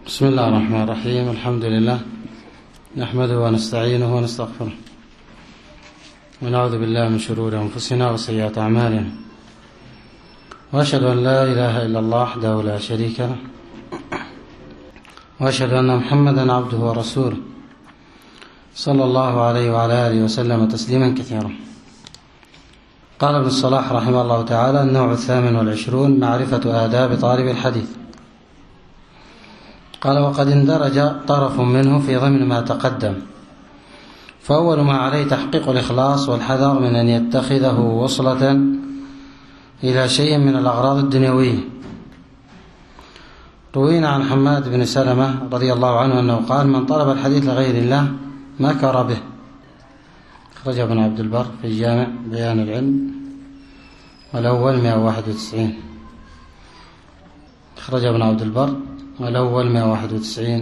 بسم الله الرحمن الرحيم. الحمد لله نحمده ونستعينه ونستغفره ونعوذ بالله من شرور أنفسنا وسيئات أعمالنا، وأشهد أن لا إله إلا الله وحده لا شريك له، وأشهد أن محمدا عبده ورسوله صلى الله عليه وعلى آله وسلم تسليما كثيرا. قال ابن الصلاح رحمه الله تعالى: النوع 28 معرفة آداب طالب الحديث. قال: وقد اندرج طرف منه في ضمن ما تقدم، فأول ما عليه تحقيق الإخلاص والحذر من أن يتخذه وصلة إلى شيء من الأغراض الدنيوية. روينا عن حماد بن سلمة رضي الله عنه أنه قال: من طلب الحديث لغير الله مكر به. أخرجه ابن عبد البر في جامع بيان العلم والأول 191. أخرجه ابن عبد البر والأول 191.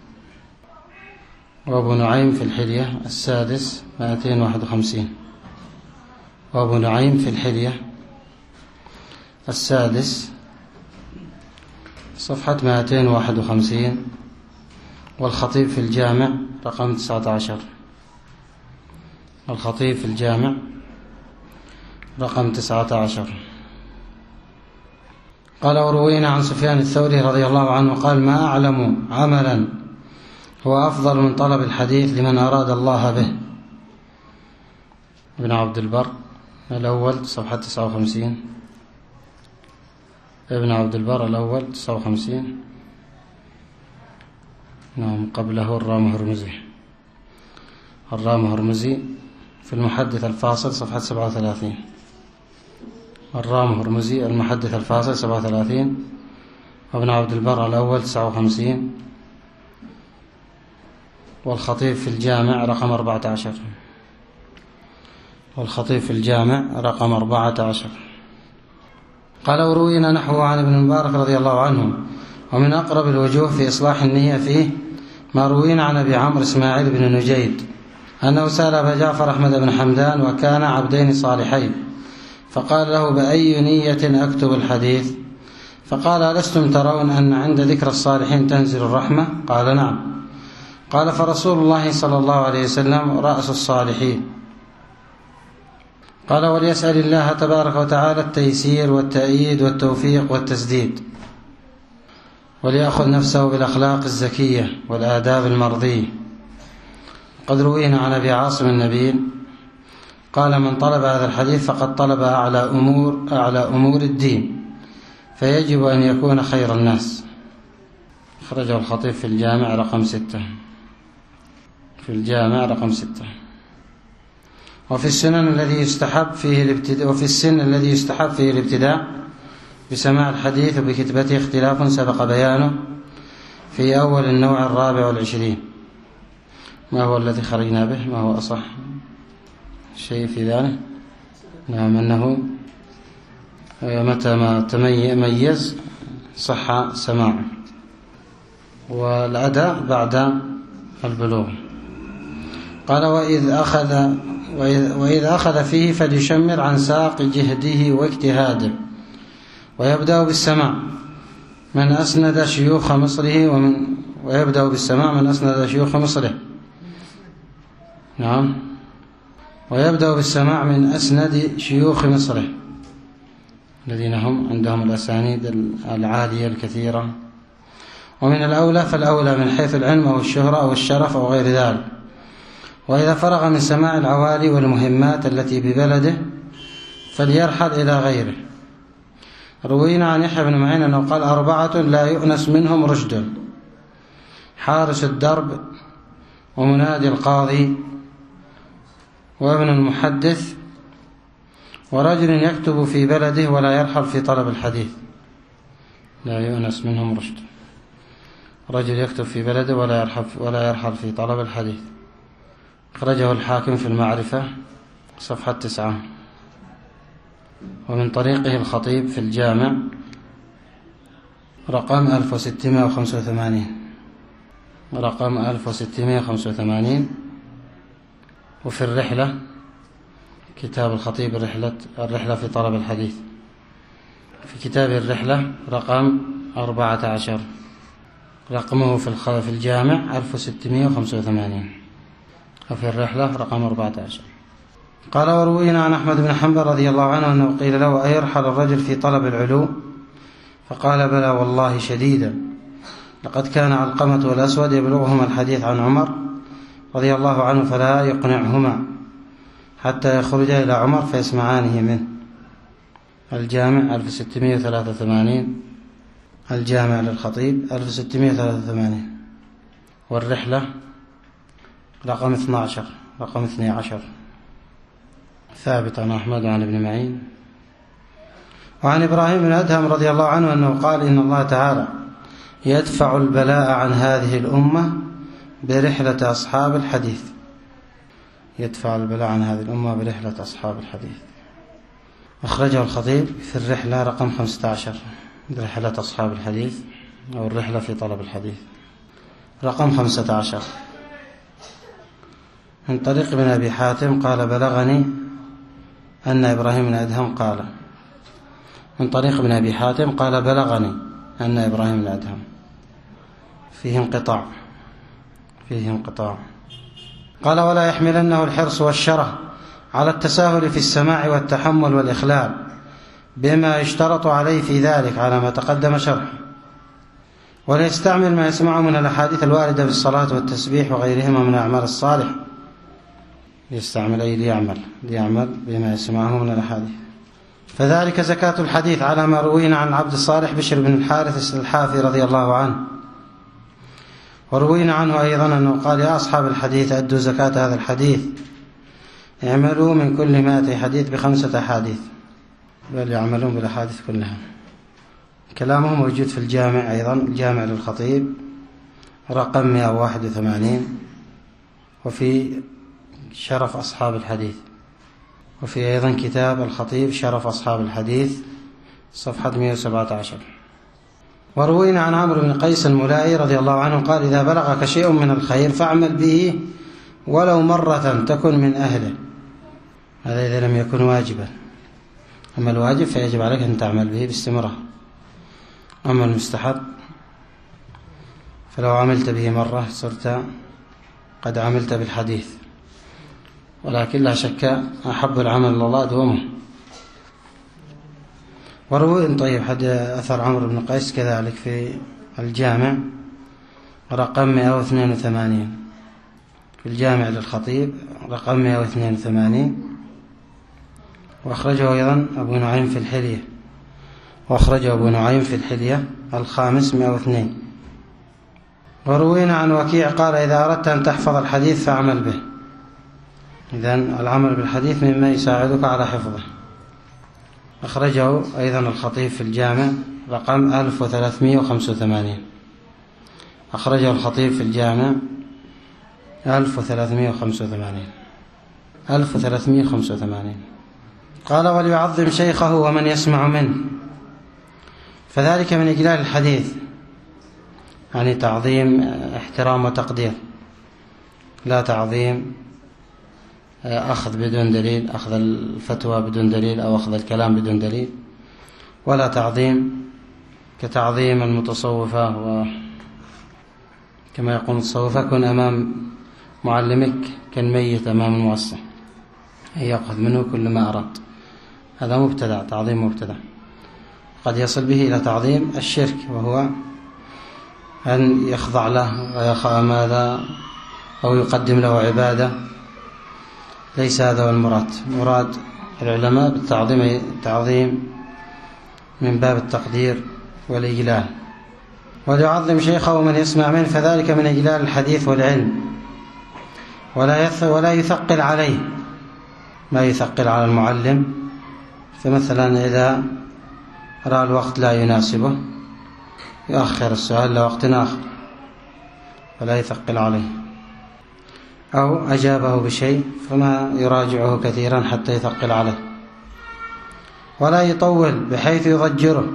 وأبو نعيم في الحلية السادس 251. وأبو نعيم في الحلية السادس صفحة 251. والخطيب في الجامع رقم 19. الخطيب في الجامع رقم 19. قال: وروينا عن سفيان الثوري رضي الله عنه قال: ما أعلم عملا هو أفضل من طلب الحديث لمن أراد الله به. ابن عبد البر الأول صفحة 59. ابن عبد البر الأول 59. نعم، قبله الرام هرمزي. الرام هرمزي في المحدث الفاصل صفحة 37. الرام هرمزي المحدث الفاصل 37. وابن عبد البر الأول 59. والخطيب في الجامع رقم 14. والخطيب في الجامع رقم 14. قال: وروينا نحوه عن ابن المبارك رضي الله عنه. ومن أقرب الوجوه في إصلاح النية فيه ما روينا عن أبي عمرو إسماعيل بن نجيد أنه سأل أبا جعفر أحمد بن حمدان وكان عبدين صالحين، فقال له: بأي نية أكتب الحديث؟ فقال: ألستم ترون أن عند ذكر الصالحين تنزل الرحمة؟ قال: نعم. قال: فرسول الله صلى الله عليه وسلم رأس الصالحين. قال: وليسأل الله تبارك وتعالى التيسير والتأييد والتوفيق والتسديد، وليأخذ نفسه بالأخلاق الزكية والآداب المرضية. قد روينا عن أبي عاصم النبيل قال: من طلب هذا الحديث فقد طلب أعلى أمور الدين، فيجب أن يكون خير الناس. أخرجه الخطيب في الجامع رقم 6. في الجامع رقم 6. وفي السن الذي يستحب فيه الابتداء بسماع الحديث وبكتبته اختلاف سبق بيانه في أول النوع 24. ما هو الذي خرجنا به؟ ما هو أصح شيء في ذلك؟ نعم، أنه متى ما تميز صح سماعه، والأداء بعد البلوغ. قال: وإذ أخذ فيه فليشمر عن ساق جهده واجتهاده، ويبدأ بالسماع من أسند شيوخ مصره نعم، ويبدأ بالسماع من أسند شيوخ مصره الذين هم عندهم الأسانيد العالية الكثيرة. ومن الأولى فالأولى من حيث العلم أو الشهرة أو الشرف أو غير ذلك. وإذا فرغ من سماع العوالي والمهمات التي ببلده فليرحل إلى غيره. روينا عن يحيى بن معين أنه قال: 4 لا يؤنس منهم رشد: حارس الدرب، ومنادي القاضي، وابن المحدث، ورجل يكتب في بلده ولا يرحل في طلب الحديث. لا يؤنس منهم رشد: رجل يكتب في بلده ولا يرحل في طلب الحديث. أخرجه الحاكم في المعرفة صفحة 9. ومن طريقه الخطيب في الجامع رقم 1685. رقم 1685. وفي الرحلة كتاب الخطيب الرحلة في طلب الحديث، في كتاب الرحلة رقم 14. رقمه في الجامع 1685، وفي الرحلة رقم 14. قال: وروينا عن أحمد بن حنبل رضي الله عنه أنه قيل له: أيرحل الرجل في طلب العلو؟ فقال: بلى والله شديدا، لقد كان علقمة والأسود يبلغهما الحديث عن عمر رضي الله عنه فلا يقنعهما حتى يخرج إلى عمر فيسمعانه منه. الجامع 1683، الجامع للخطيب 1683، والرحلة رقم 12 ثابت عن أحمد وعن ابن معين. وعن إبراهيم بن أدهم رضي الله عنه أنه قال: إن الله تعالى يدفع البلاء عن هذه الأمة برحلة أصحاب الحديث. يدفع البلاء عن هذه الأمة برحلة أصحاب الحديث. أخرجه الخطيب في الرحلة رقم 15، رحلة أصحاب الحديث أو الرحلة في طلب الحديث رقم 15. من طريق ابن أبي حاتم قال: بلغني أن إبراهيم بن أدهم قال. من طريق ابن أبي حاتم قال: بلغني أن إبراهيم بن أدهم. فيه انقطاع. قال: ولا يحملنه الحرص والشره على التساهل في السماع والتحمل والإخلال بما يشترط عليه في ذلك على ما تقدم شرحه، وليستعمل ما يسمعه من الأحاديث الواردة في الصلاة والتسبيح وغيرهما من الأعمال الصالحة. يستعمل أي ليعمل بما يسمعه من الأحاديث. فذلك زكاة الحديث على ما روينا عن عبد الصالح بشر بن الحارث الحافي رضي الله عنه. وروينا عنه أيضا أنه قال: يا أصحاب الحديث أدوا زكاة هذا الحديث، اعملوا من كل 100 حديث ب5 أحاديث، بل يعملون بالأحاديث كلها. كلامه موجود في الجامع أيضا، الجامع للخطيب رقم 181، وفي شرف أصحاب الحديث، وفي أيضا كتاب الخطيب شرف أصحاب الحديث صفحة 117. وروينا عن عمرو بن قيس الملائي رضي الله عنه قال: إذا بلغك شيء من الخير فاعمل به ولو مرة تكن من أهله. هذا إذا لم يكن واجبا. أما الواجب فيجب عليك أن تعمل به باستمرار. أما المستحب فلو عملت به مرة صرت قد عملت بالحديث، ولكن لا شك أحب العمل إلى الله دومه. وروي طيب أثر عمرو بن قيس كذلك في الجامع رقم 182، في الجامع للخطيب رقم 182، وأخرجه أيضا أبو نعيم في الحلية الخامس 102. وروينا عن وكيع قال: إذا أردت أن تحفظ الحديث فاعمل به. إذن العمل بالحديث مما يساعدك على حفظه. أخرجه أيضا الخطيب في الجامع رقم 1385. أخرجه الخطيب في الجامع 1385. قال: وليعظم شيخه ومن يسمع منه. فذلك من إجلال الحديث، يعني تعظيم احترام وتقدير، لا تعظيم أخذ بدون دليل، أخذ الفتوى بدون دليل أو أخذ الكلام بدون دليل، ولا تعظيم كتعظيم المتصوفة. وكما يقول المتصوفة: كن أمام معلمك كالميت أمام الموصى، يأخذ منه كل ما أراد. هذا مبتدع، تعظيم مبتدع، قد يصل به إلى تعظيم الشرك، وهو أن يخضع له ويخاء ماذا أو يقدم له عبادة. ليس هذا هو المراد. مراد العلماء بالتعظيم تعظيم من باب التقدير والإجلال. وليعظم شيخه ومن يسمع منه، فذلك من إجلال الحديث والعلم، ولا يثقل عليه ما يثقل على المعلم. فمثلا إذا رأى الوقت لا يناسبه يؤخر السؤال لوقت آخر ولا يثقل عليه، أو أجابه بشيء فما يراجعه كثيرا حتى يثقل عليه، ولا يطول بحيث يضجره،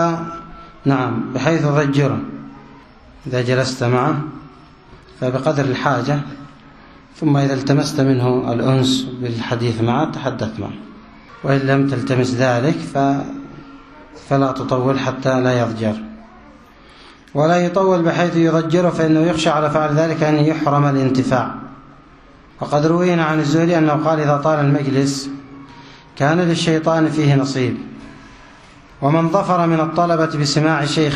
بحيث يضجره. إذا جلست معه فبقدر الحاجة، ثم إذا التمست منه الأنس بالحديث معه تحدث معه، وإن لم تلتمس ذلك فلا تطول حتى لا يضجر. ولا يطول بحيث يضجره، فإنه يخشى على فعل ذلك أن يحرم الانتفاع. وقد روينا عن الزهري أنه قال: إذا طال المجلس كان للشيطان فيه نصيب. ومن ظفر من الطلبة بسماع شيخ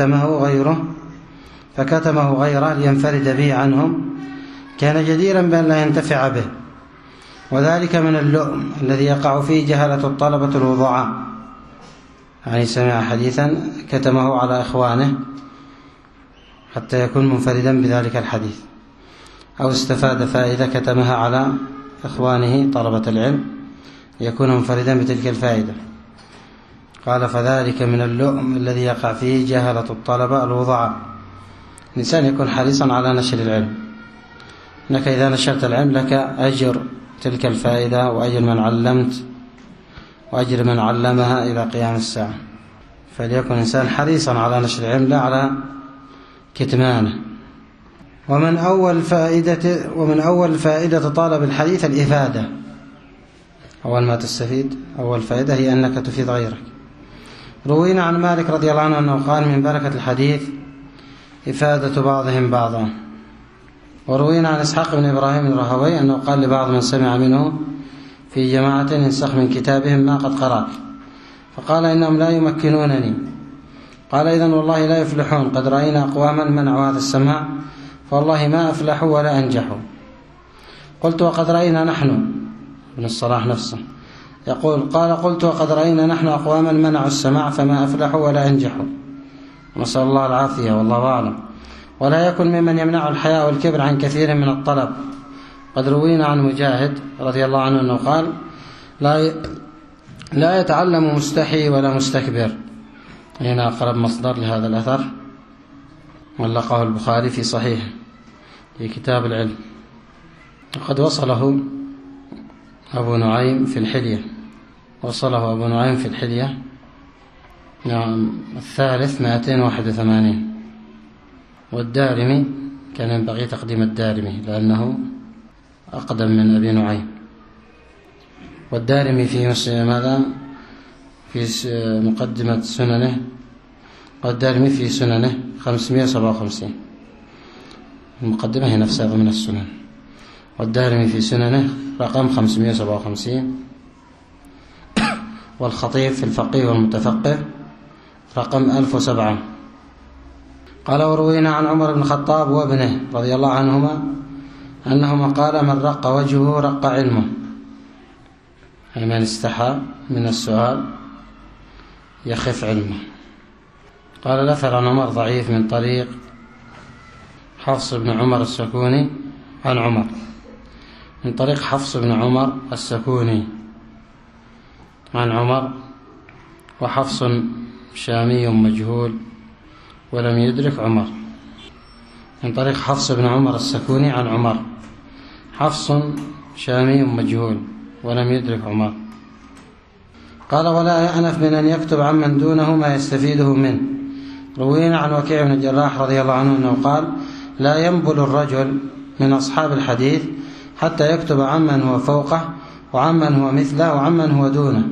فكتمه غيره لينفرد به عنهم كان جديرا بأن لا ينتفع به، وذلك من اللؤم الذي يقع فيه جهلة الطلبة الوضعاء، يعني سمع حديثا كتمه على إخوانه حتى يكون منفردا بذلك الحديث، أو استفاد فائدة كتمها على إخوانه طلبة العلم يكون منفردا بتلك الفائدة. قال: فذلك من اللؤم الذي يقع فيه جهلة الطلبة الوضعاء. الإنسان يكون حريصا على نشر العلم، إنك إذا نشرت العلم لك أجر تلك الفائدة وأجر من علمت وأجر من علمها إلى قيام الساعة. فليكن الإنسان حريصا على نشر العلم لا على كتمانه. ومن أول فائدة طالب الحديث الإفادة. أول ما تستفيد، أول فائدة هي أنك تفيد غيرك. روينا عن مالك رضي الله عنه أنه قال: من بركة الحديث إفادة بعضهم بعضا. وروينا عن إسحاق بن إبراهيم الرهوي أنه قال لبعض من سمع منه في جماعة: انسخ من كتابهم ما قد قرأت، فقال: إنهم لا يمكنونني. قال: إذن والله لا يفلحون، قد رأينا أقواما منعوا هذا السماع فوالله ما أفلحوا ولا أنجحوا. قلت: وقد رأينا نحن، ابن الصلاح نفسه يقول: قلت: وقد رأينا نحن أقواما منعوا السماع فما أفلحوا ولا أنجحوا، نسأل الله العافية والله أعلم. ولا يكن ممن يمنع الحياء والكبر عن كثير من الطلب. قد روينا عن مجاهد رضي الله عنه أنه قال: لا يتعلم مستحي ولا مستكبر. هنا أقرب مصدر لهذا الأثر ولقاه البخاري في صحيح في كتاب العلم. وقد وصله أبو نعيم في الحلية، نعم، الثالث 281. والدارمي كان ينبغي تقديم الدارمي لأنه أقدم من أبي نعيم. والدارمي في ماذا؟ في مقدمة سننه، والدارمي في سننه 557. المقدمة هي نفسها ضمن السنن. والدارمي في سننه رقم 557. والخطيب في الفقيه والمتفقه رقم 1007. قال: وروينا عن عمر بن الخطاب وابنه رضي الله عنهما أنهما قال: من رق وجهه رق علمه، أي من استحى من السؤال يخف علمه. قال: الأثر عن عمر ضعيف من طريق حفص بن عمر السكوني عن عمر، من طريق حفص بن عمر السكوني عن عمر، وحفص شامي مجهول ولم يدرك عمر. من طريق حفص بن عمر السكوني عن عمر، حفص شامي مجهول ولم يدرك عمر. قال: ولا يأنف من أن يكتب عمن دونه ما يستفيده منه. روينا عن وكيع بن الجراح رضي الله عنه أنه قال: لا ينبل الرجل من أصحاب الحديث حتى يكتب عمن هو فوقه وعمن هو مثله وعمن هو دونه.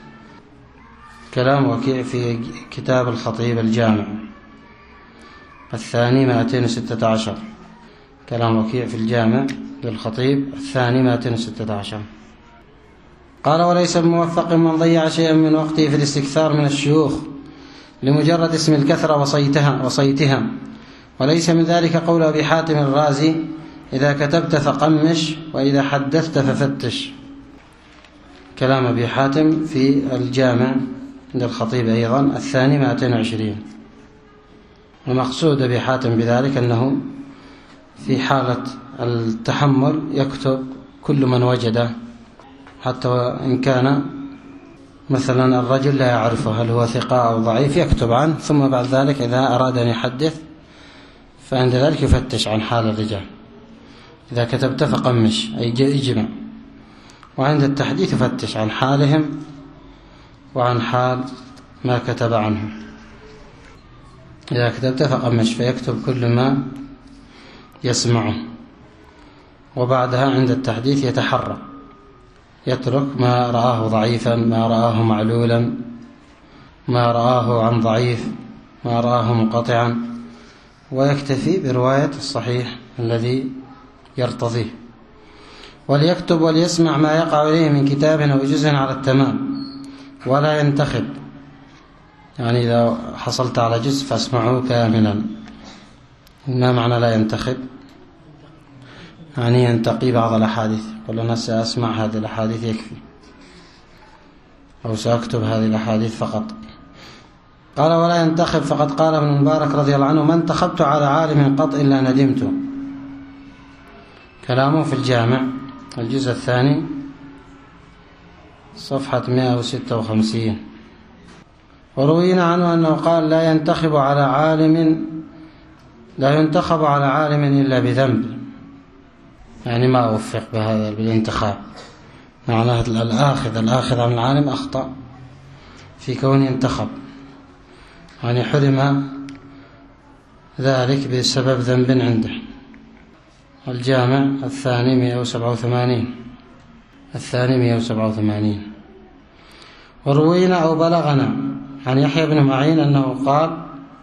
كلام وكيع في كتاب الخطيب الجامع الثاني 216. كلام وكيع في الجامع للخطيب الثاني 216. قال: وليس بموفق من ضيع شيئا من وقته في الاستكثار من الشيوخ لمجرد اسم الكثرة وصيتها. وليس من ذلك قول أبي حاتم الرازي: إذا كتبت فقمش وإذا حدثت ففتش. كلام أبي حاتم في الجامع للخطيب أيضا الثاني 220. ومقصود أبي حاتم بذلك أنه في حالة التحمل يكتب كل من وجده، حتى إن كان مثلا الرجل لا يعرفه هل هو ثقة أو ضعيف يكتب عنه، ثم بعد ذلك إذا أراد أن يحدث فعند ذلك يفتش عن حال الرجال. إذا كتبت فقمش أي اجمع، وعند التحديث يفتش عن حالهم وعن حال ما كتب عنه. إذا كتبت فقمش فيكتب كل ما يسمعه، وبعدها عند التحديث يتحرى، يترك ما رآه ضعيفا، ما رآه معلولا، ما رآه عن ضعيف، ما رآه منقطعا، ويكتفي برواية الصحيح الذي يرتضيه، وليكتب وليسمع ما يقع إليه من كتاب أو جزء على التمام ولا ينتخب، يعني إذا حصلت على جزء فاسمعه كاملا. ما معنى لا ينتخب؟ يعني ينتقي بعض الأحاديث، قل أنا سأسمع هذه الأحاديث يكفي، أو سأكتب هذه الأحاديث فقط. قال ولا ينتخب، فقد قال ابن المبارك رضي الله عنه: ما انتخبت على عالم قط إلا ندمت. كلامه في الجامع الجزء الثاني صفحة 156. وروينا عنه أنه قال: لا ينتخب على عالم إلا بذنب، يعني ما أوفق بهذا بالانتخاب، معناه الآخذ عن العالم أخطأ في كونه ينتخب، يعني حرم ذلك بسبب ذنب عنده. الجامع الثاني 187. وروينا أو بلغنا عن يحيى بن معين أنه قال: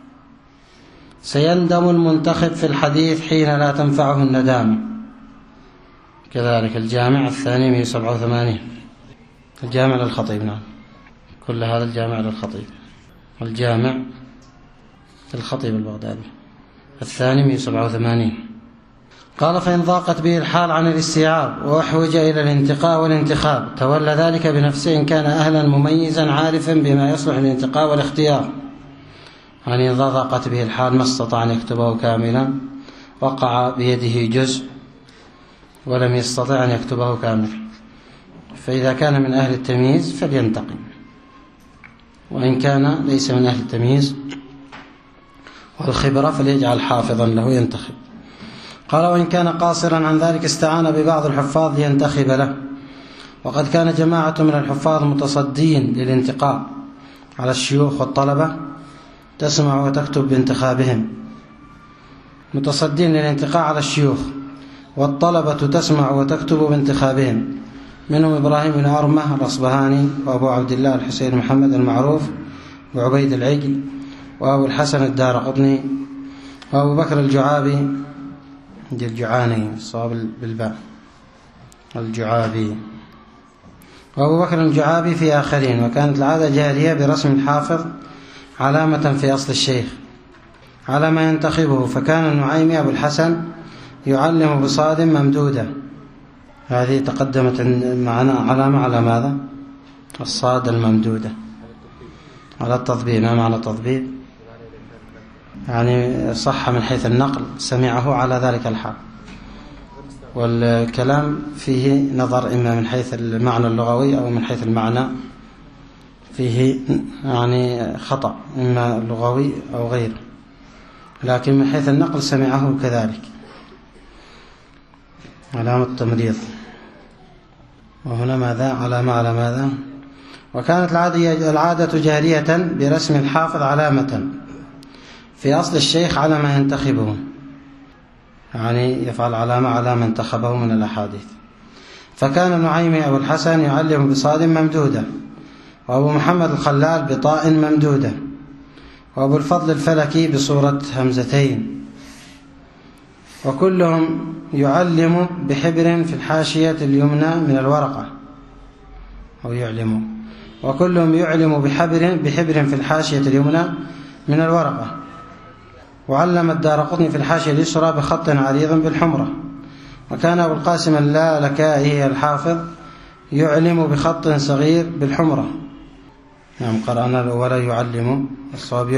سيندم المنتخب في الحديث حين لا تنفعه الندامة. كذلك الجامع الثاني 187. الجامع للخطيب، نعم، كل هذا الجامع للخطيب. الجامع للخطيب البغدادي الثاني 187. قال: فإن ضاقت به الحال عن الاستيعاب وأحوج إلى الانتقاء والانتخاب تولى ذلك بنفسه إن كان أهلا مميزا عارفا بما يصلح الانتقاء والاختيار. يعني إذا ضاقت به الحال ما استطاع أن يكتبه كاملا، وقع بيده جزء ولم يستطع أن يكتبه كاملا، فإذا كان من أهل التمييز فلينتقي، وإن كان ليس من أهل التمييز والخبرة فليجعل حافظا له ينتخب. قال: وإن كان قاصرا عن ذلك استعان ببعض الحفاظ لينتخب له. وقد كان جماعة من الحفاظ متصدين للانتقاء على الشيوخ والطلبة تسمع وتكتب بانتخابهم، متصدين للانتقاء على الشيوخ والطلبة تسمع وتكتب بانتخابهم، منهم إبراهيم بن أرمة الأصبهاني، وأبو عبد الله الحسين محمد المعروف، وعبيد العجل، وأبو الحسن الدارقطني، وأبو بكر الجعابي الجعاني الصواب بالباء الجعابي، وأبو بكر الجعابي في آخرين. وكانت العادة جارية برسم الحافظ علامة في أصل الشيخ على ما ينتخبه، فكان النعيمي أبو الحسن يعلم بصاد ممدودة. هذه تقدمت معنا علامة على ماذا؟ الصاد الممدودة على التطبيق. ما معنى التطبيق؟ يعني صح من حيث النقل، سمعه على ذلك الحال، والكلام فيه نظر إما من حيث المعنى اللغوي أو من حيث المعنى فيه يعني خطأ، إما لغوي أو غيره، لكن من حيث النقل سمعه كذلك، علامة تمريض. وهنا ماذا؟ علامة على ماذا؟ وكانت العادة جارية برسم الحافظ علامة في أصل الشيخ على ما ينتخبه، يعني يفعل علامة على ما انتخبه من الأحاديث. فكان النعيمي أبو الحسن يعلم بصاد ممدودة، وأبو محمد الخلال بطاء ممدودة، وأبو الفضل الفلكي بصورة همزتين، وكلهم يعلم بحبر في الحاشية اليمنى من الورقة، أو يعلم، وكلهم يعلم بحبر في الحاشية اليمنى من الورقة. وعلم الدارقطني في الحاشية اليسرى بخط عريض بالحمرة. وكان أبو القاسم اللالكائي الحافظ يعلم بخط صغير بالحمرة. نعم، قرأنا ولا يعلم، الصواب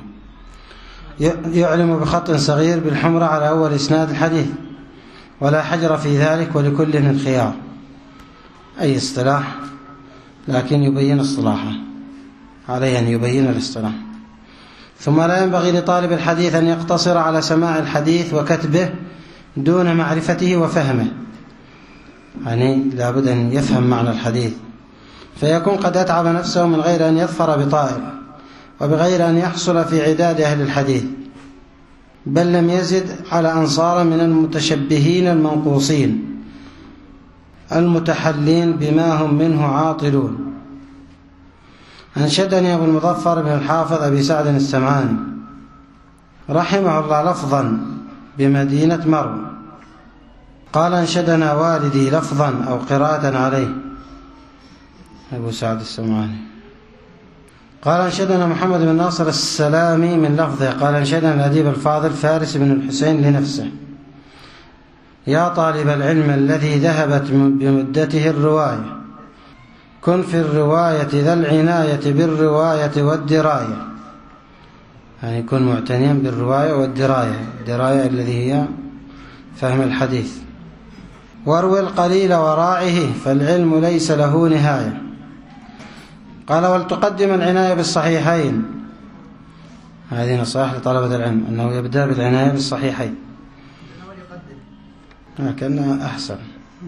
يعلم بخط صغير بالحمرة على أول إسناد الحديث، ولا حجر في ذلك، ولكل الخيار. أي اصطلاح، لكن يبين اصطلاحه، عليه أن يبين الاصطلاح. ثم لا ينبغي لطالب الحديث أن يقتصر على سماع الحديث وكتبه دون معرفته وفهمه، يعني لابد أن يفهم معنى الحديث، فيكون قد أتعب نفسه من غير أن يظفر بطائر، وبغير أن يحصل في عداد أهل الحديث، بل لم يزد على أن صار من المتشبهين المنقوصين المتحلين بما هم منه عاطلون. أنشدني أبو المظفر بن الحافظ أبي سعد السمعاني رحمه الله لفظا بمدينة مرو. قال أنشدنا والدي لفظا أو قراءة عليه أبو سعد السمعاني. قال أنشدنا محمد بن ناصر السلامي من لفظه. قال أنشدنا الأديب الفاضل فارس بن الحسين لنفسه: يا طالب العلم الذي ذهبت بمدته الرواية، كن في الرواية ذا العناية بالرواية والدراية. يعني كن معتنيا بالرواية والدراية، الدراية الذي هي فهم الحديث. واروي القليل وراعه فالعلم ليس له نهاية. قال ولتقدم العناية بالصحيحين. هذه نصائح لطلبة العلم أنه يبدأ بالعناية بالصحيحين، كأنها أحسن.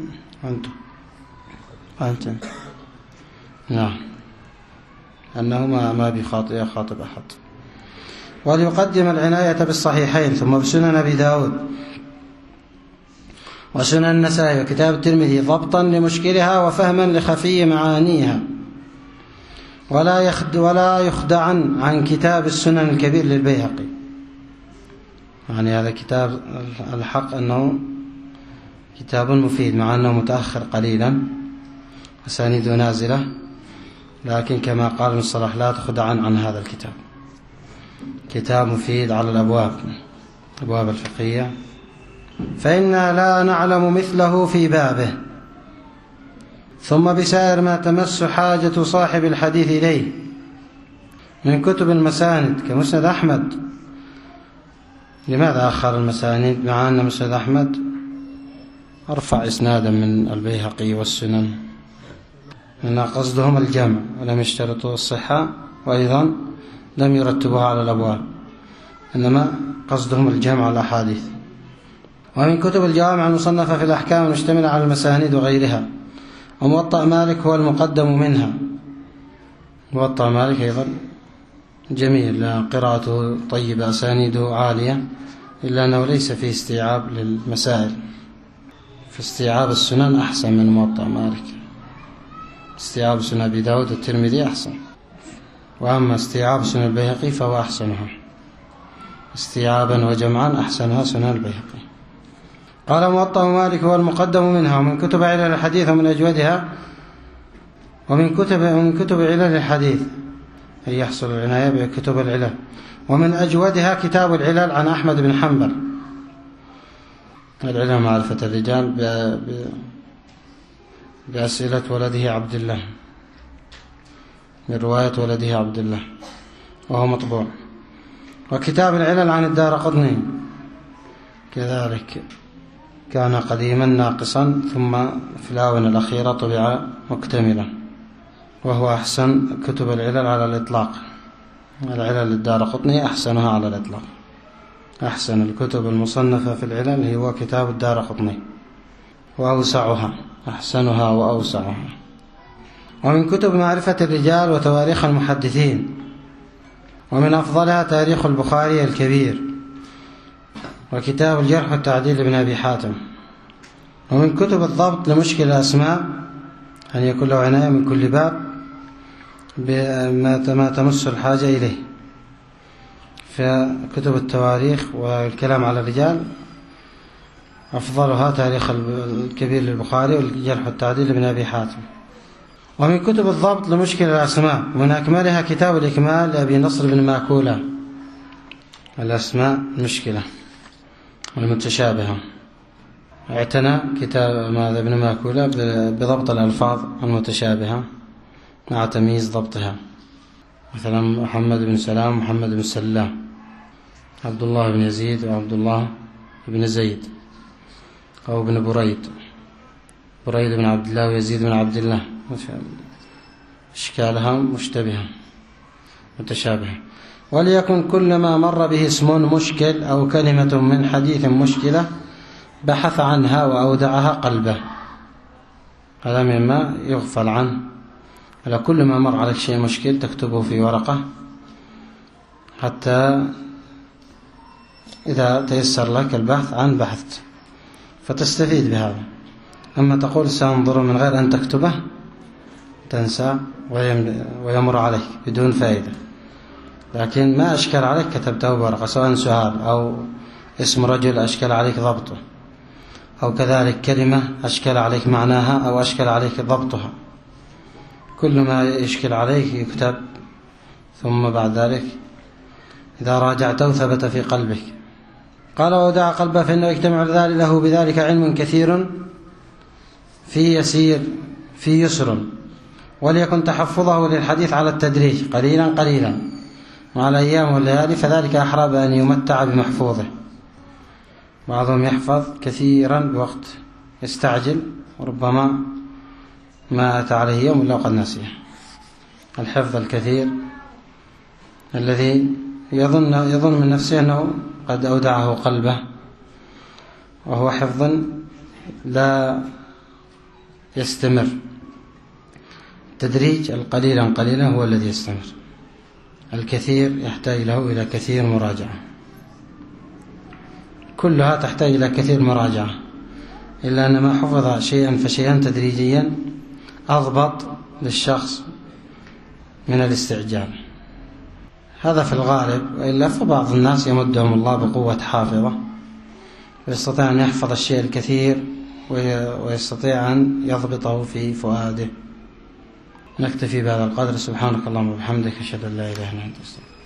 أنت نعم، أنه ما يخاطب أحد. وليقدم العناية بالصحيحين ثم بسنن أبي داود وسنن النسائي وكتاب الترمذي ضبطا لمشكلها وفهما لخفي معانيها، ولا يخدع عن كتاب السنن الكبير للبيهقي. يعني هذا كتاب الحق أنه كتاب مفيد، مع أنه متأخر قليلا أسانيده نازلة، لكن كما قال ابن الصلاح لا تخدع عن هذا الكتاب. كتاب مفيد على الأبواب الفقهية، فإنا لا نعلم مثله في بابه. ثم بسائر ما تمس حاجة صاحب الحديث إليه من كتب المساند كمسند أحمد. لماذا أخر المساند مع أن مسند أحمد أرفع إسنادا من البيهقي والسنن؟ إن قصدهم الجمع ولم يشترطوا الصحة، وأيضا لم يرتبوها على الأبواب، إنما قصدهم الجمع على الأحاديث. ومن كتب الجوامع المصنفة في الأحكام المشتملة على المسانيد وغيرها. وموطأ مالك هو المقدم منها. موطأ مالك أيضا جميل، قراءته طيبة، أسانيده عالية، إلا أنه ليس فيه استيعاب للمسائل. في استيعاب السنن أحسن من موطأ مالك. استيعاب سنن أبي داود والترمذي أحسن، وأما استيعاب سنن البيهقي فهو أحسنها استيعابا وجمعا، أحسنها سنن البيهقي. قال موطأ مالك هو المقدم منها. ومن كتب علل الحديث ومن أجودها ومن كتب علل الحديث أي يحصل العناية بكتب العلل. ومن أجودها كتاب العلل عن أحمد بن حنبل. العلل معرفة الرجال بأسئلة ولده عبد الله، من رواية ولده عبد الله، وهو مطبوع. وكتاب العلل عن الدارقطني كذلك كان قديما ناقصا، ثم في الآونة الأخيرة طبع مكتملا، وهو أحسن كتب العلل على الإطلاق. العلل الدارقطني أحسنها على الإطلاق. أحسن الكتب المصنفة في العلل هو كتاب الدارقطني، وأوسعها، أحسنها وأوسعها. ومن كتب معرفة الرجال وتواريخ المحدثين، ومن أفضلها تاريخ البخاري الكبير، وكتاب الجرح والتعديل لابن أبي حاتم. ومن كتب الضبط لمشكل الأسماء أن يكون له عناية من كل باب بما تمس الحاجة إليه. فكتب التواريخ والكلام على الرجال أفضلها تاريخ الكبير للبخاري والجرح والتعديل لابن أبي حاتم. ومن كتب الضبط لمشكل الأسماء، ومن أكملها كتاب الإكمال لأبي نصر بن ماكولة. الأسماء المشكلة والمتشابهة، اعتنى كتاب ماذا ابن ماكولة بضبط الألفاظ المتشابهة مع تمييز ضبطها. مثلا محمد بن سلام، محمد بن سلام، عبد الله بن يزيد وعبد الله بن زيد، أو بن بريد بن عبد الله ويزيد بن عبد الله، أشكالها مشتبهة متشابهة. وليكن كلما مر به اسم مشكل أو كلمة من حديث مشكلة بحث عنها وأودعها قلبه. هذا مما يغفل عنه. على كل ما مر عليك شيء مشكل تكتبه في ورقة، حتى إذا تيسر لك البحث عن بحث فتستفيد بهذا. أما تقول سأنظر من غير أن تكتبه تنسى ويمر عليك بدون فائدة. لكن ما أشكل عليك كتبته بورقة، سواء سؤال أو اسم رجل أشكل عليك ضبطه، أو كذلك كلمة أشكل عليك معناها أو أشكل عليك ضبطها، كل ما يشكل عليك يكتب، ثم بعد ذلك إذا راجعته ثبت في قلبك. قال: وودع قلبه فإنه يجتمع له بذلك علم كثير في يسر، وليكن تحفظه للحديث على التدريج قليلا قليلا مع الأيام والليالي، فذلك أحرى بأن يمتع بمحفوظه. بعضهم يحفظ كثيرا بوقت يستعجل، وربما ما أتى عليه يوم إلا وقد نسيه. الحفظ الكثير الذي يظن من نفسه أنه قد أودعه قلبه، وهو حفظ لا يستمر. التدريج القليلا قليلا هو الذي يستمر، الكثير يحتاج له إلى كثير مراجعة، كلها تحتاج إلى كثير مراجعة، إلا أن ما حفظ شيئا فشيئا تدريجيا أضبط للشخص من الاستعجال. هذا في الغالب، وإلا فبعض الناس يمدهم الله بقوة حافظة ويستطيع أن يحفظ الشيء الكثير ويستطيع أن يضبطه في فؤاده. نكتفي بهذا القدر. سبحانك اللهم وبحمدك، أشهد أن لا إله إلا أنت، أستغفرك.